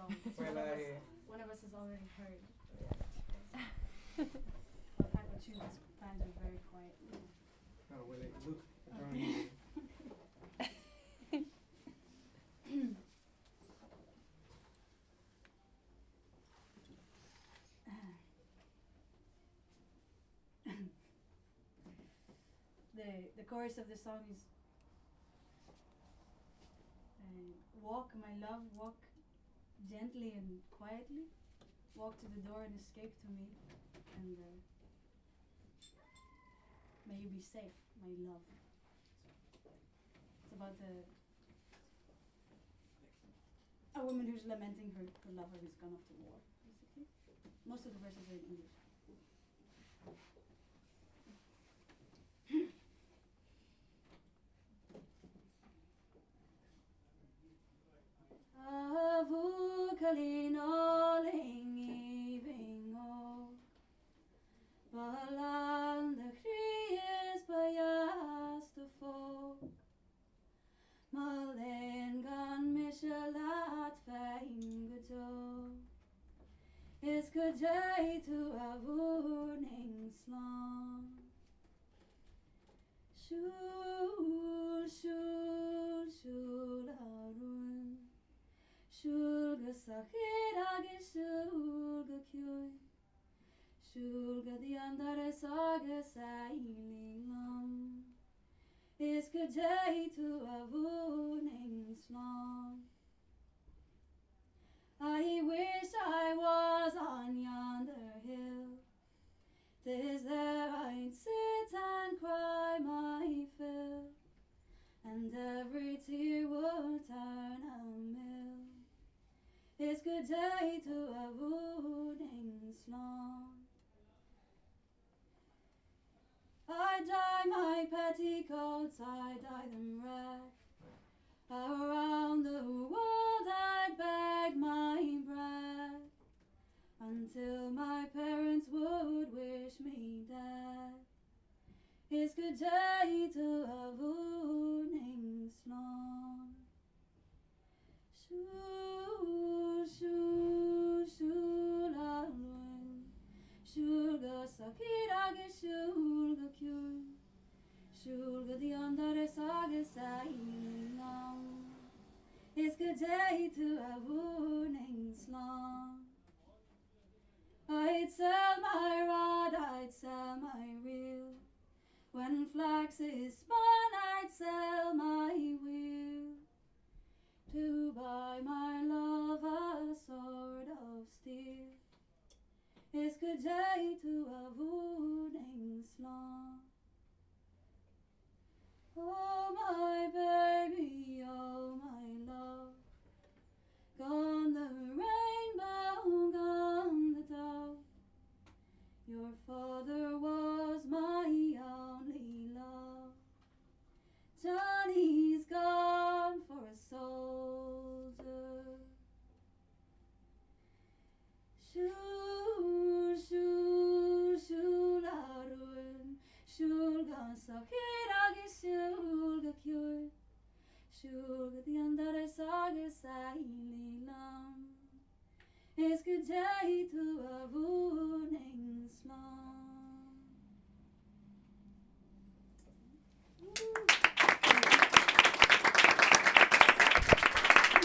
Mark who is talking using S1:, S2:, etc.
S1: song.
S2: Well,
S1: One of us has already heard. But Paco chooses Banjo very quietly.
S2: Oh, well, look, apparently.
S1: The chorus of the song is walk, my love, walk gently and quietly. Walk to the door and escape to me. And may you be safe, my love. It's about a woman who's lamenting her lover who's gone off to war, basically. Most of the verses are in English. Avukalinoling ivingo Balan de kries bayas to folk Malen gan mishalat feinguto Is kajay to avuning slong Shul, shul, shul arun Shulga sakirage shulga kyoy Shulga the andare saga sailing Is kajay to avuning slong I wish I was on yonder hill 'Tis there I'd sit and cry my fill And every tear would turn a mill It's good day to a wooing slong I dye my petticoats, I dye them red Around the world I'd beg my bread Until my parents would wish me dead It's good day to a wooing slong Shul, shul, shul alun Shulga sakirage shulga kyun Shulga the andare saga sailing It's good day to a wooing slong I'd sell my rod, I'd sell my reel When flax is spun, I'd sell my wheel To buy my love a sword of steel It's good day to a wooing slong Oh my baby, oh my love Gone the rainbow, gone the dove Your father was my only love Johnny's gone for a soldier Shul, shul, shul arun Shulga sakirage shulga kyur Shulga the andare saga saililam It's good day to a wooing slong